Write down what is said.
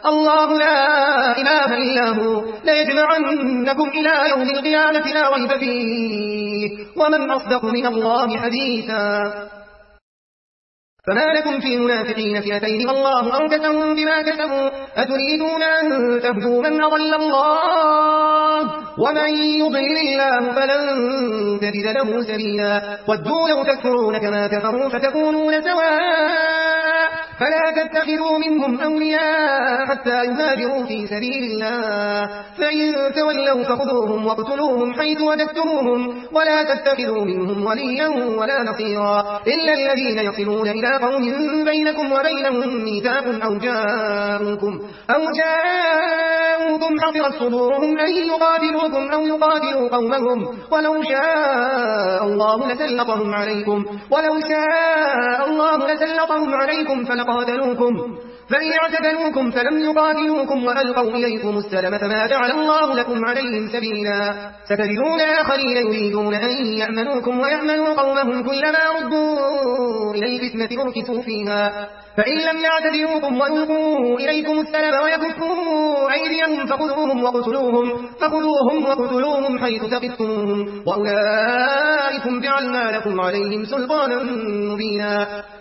الله لا إله إلا هو ليجمعنكم إلى يوم القيامة لا ريب فيه ومن أصدق من الله حديثا. فما لكم في المنافقين فئتين والله أركسهم بما كسبوا أتريدون أن تهدوا من أضل الله ومن يضلل الله فلن تجد له سبيلا. ودوا لو تكفرون كما كفروا فتكونون سواء فلا تتخذوا منهم أولياء حتى يهاجروا في سبيل الله فإن تولوا فخذوهم واقتلوهم حيث وجدتموهم ولا تتخذوا منهم وليا ولا نصيرا إلا الذين يصلون إلى قوم بينكم وبينهم ميثاق أو جاءوكم حصرت صدورهم أن يقاتلوكم أو يقاتلوا قومهم ولو شاء الله لسلطهم عليكم فلقاتلوكم فإن اعتزلوكم فلم يقاتلوكم وألقوا إليكم السلم فما جعل الله لكم عليهم سبيلا. ستجدون آخرين يريدون أن يأمنوكم ويأمنوا قومهم كلما ردوا إلى الفتنة أركسوا فيها فإن لم يعتزلوكم ويلقوا إليكم السلم ويكفوا أيديهم فخذوهم وقتلوهم حيث ثقفتموهم وأولئكم جعلنا لكم عليهم سلطانا مبينا.